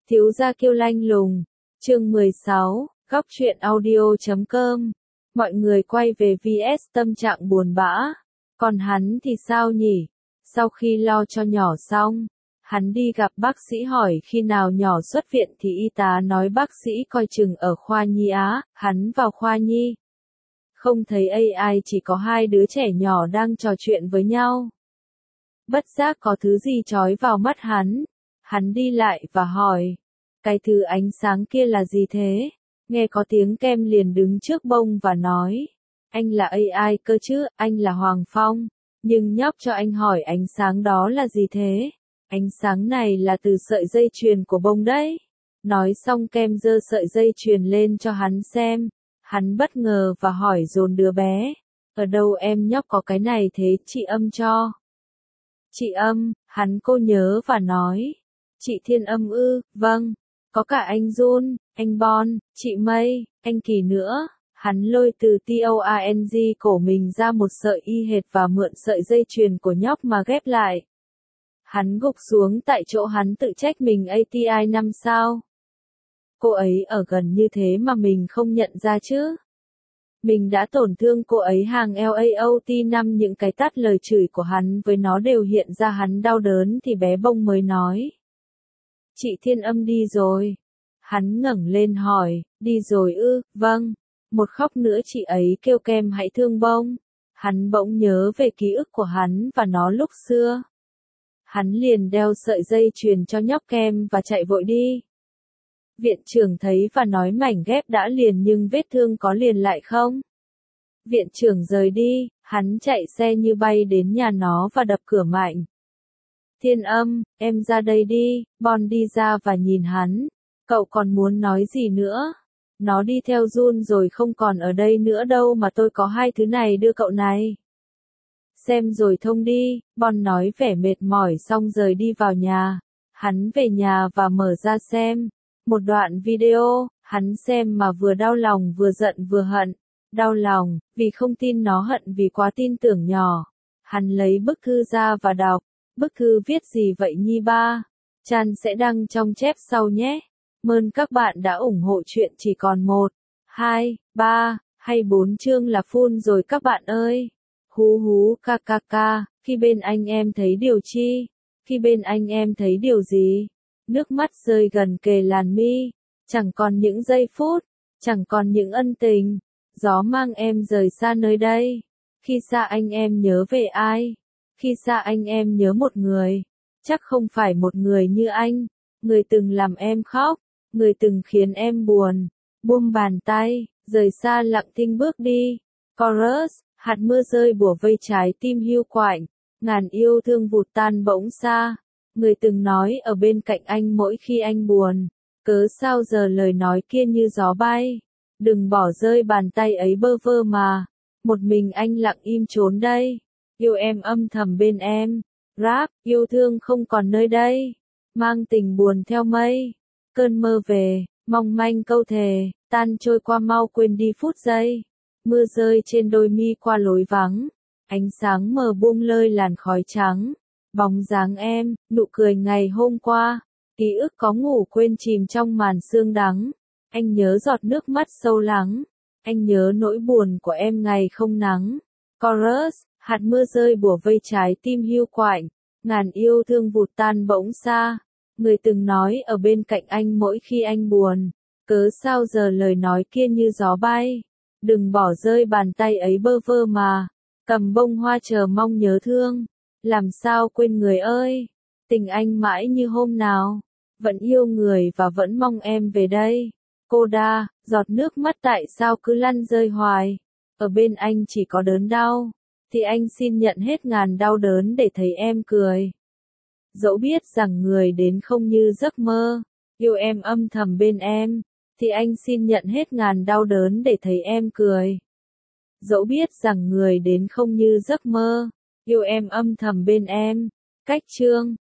Thiếu gia kiêu lanh lùng, chương 16, góc truyện audio.com. Mọi người quay về VS tâm trạng buồn bã. Còn hắn thì sao nhỉ? Sau khi lo cho nhỏ xong, hắn đi gặp bác sĩ hỏi khi nào nhỏ xuất viện thì y tá nói bác sĩ coi chừng ở khoa nhi á, hắn vào khoa nhi. Không thấy AI, chỉ có hai đứa trẻ nhỏ đang trò chuyện với nhau. Bất giác có thứ gì chói vào mắt hắn đi lại và hỏi, cái thứ ánh sáng kia là gì thế? Nghe có tiếng Kem liền đứng trước bông và nói, anh là AI cơ chứ, anh là Hoàng Phong, nhưng nhóc cho anh hỏi ánh sáng đó là gì thế? Ánh sáng này là từ sợi dây chuyền của bông đấy. Nói xong Kem giơ sợi dây chuyền lên cho hắn xem, hắn bất ngờ và hỏi dồn đứa bé, ở đâu em nhóc có cái này thế? Chị Âm cho. Chị Âm, hắn cô nhớ và nói, chị Thiên Âm ư? Vâng, có cả anh Jun, anh Bon, chị Mây, anh Kỳ nữa. Hắn lôi từ TORNG cổ mình ra một sợi y hệt và mượn sợi dây chuyền của nhóc mà ghép lại. Hắn gục xuống tại chỗ, hắn tự trách mình ATI 5 sao. Cô ấy ở gần như thế mà mình không nhận ra chứ. Mình đã tổn thương cô ấy hàng LAOT 5. Những cái tát lời chửi của hắn với nó đều hiện ra hắn đau đớn thì bé bông mới nói. Chị Thiên Âm đi rồi. Hắn ngẩng lên hỏi, đi rồi ư? Vâng. Một khóc nữa chị ấy kêu Kem hãy thương bông. Hắn bỗng nhớ về ký ức của hắn và nó lúc xưa. Hắn liền đeo sợi dây chuyền cho nhóc Kem và chạy vội đi. Viện trưởng thấy và nói mảnh ghép đã liền nhưng vết thương có liền lại không? Viện trưởng rời đi, hắn chạy xe như bay đến nhà nó và đập cửa mạnh. Thiên Âm, em ra đây đi. Bon đi ra và nhìn hắn. Cậu còn muốn nói gì nữa? Nó đi theo Jun rồi, không còn ở đây nữa đâu, mà tôi có hai thứ này đưa cậu này. Xem rồi thông đi, Bon nói vẻ mệt mỏi xong rời đi vào nhà. Hắn về nhà và mở ra xem. Một đoạn video, hắn xem mà vừa đau lòng vừa giận vừa hận. Đau lòng, vì không tin nó, hận vì quá tin tưởng nhỏ. Hắn lấy bức thư ra và đọc. Bức thư viết gì vậy Nhi ba? Chan sẽ đăng trong chép sau nhé. Mơn các bạn đã ủng hộ chuyện chỉ còn 1, 2, 3, hay 4 chương là full rồi các bạn ơi. Hú hú kkk, khi bên anh em thấy điều chi? Khi bên anh em thấy điều gì? Nước mắt rơi gần kề làn mi, chẳng còn những giây phút, chẳng còn những ân tình. Gió mang em rời xa nơi đây. Khi xa anh em nhớ về ai? Khi xa anh em nhớ một người, chắc không phải một người như anh, người từng làm em khóc, người từng khiến em buồn. Buông bàn tay, rời xa lặng thinh bước đi. Chorus, hạt mưa rơi bủa vây trái tim hiu quạnh, ngàn yêu thương vụt tan bỗng xa. Người từng nói ở bên cạnh anh mỗi khi anh buồn, cớ sao giờ lời nói kia như gió bay. Đừng bỏ rơi bàn tay ấy bơ vơ mà, một mình anh lặng im trốn đây. Yêu em âm thầm bên em. Rap, yêu thương không còn nơi đây. Mang tình buồn theo mây. Cơn mơ về, mong manh câu thề, tan trôi qua mau quên đi phút giây. Mưa rơi trên đôi mi qua lối vắng. Ánh sáng mờ buông lơi làn khói trắng. Bóng dáng em, nụ cười ngày hôm qua. Ký ức có ngủ quên chìm trong màn sương đắng. Anh nhớ giọt nước mắt sâu lắng. Anh nhớ nỗi buồn của em ngày không nắng. Chorus, hạt mưa rơi bủa vây trái tim hiu quạnh, ngàn yêu thương vụt tan bỗng xa. Người từng nói ở bên cạnh anh mỗi khi anh buồn, cớ sao giờ lời nói kia như gió bay. Đừng bỏ rơi bàn tay ấy bơ vơ mà, cầm bông hoa chờ mong nhớ thương. Làm sao quên người ơi, tình anh mãi như hôm nào, vẫn yêu người và vẫn mong em về đây. Cô đa, giọt nước mắt tại sao cứ lăn rơi hoài, ở bên anh chỉ có đớn đau, thì anh xin nhận hết ngàn đau đớn để thấy em cười. Dẫu biết rằng người đến không như giấc mơ, yêu em âm thầm bên em, thì anh xin nhận hết ngàn đau đớn để thấy em cười. Dẫu biết rằng người đến không như giấc mơ, yêu em âm thầm bên em. Cách chương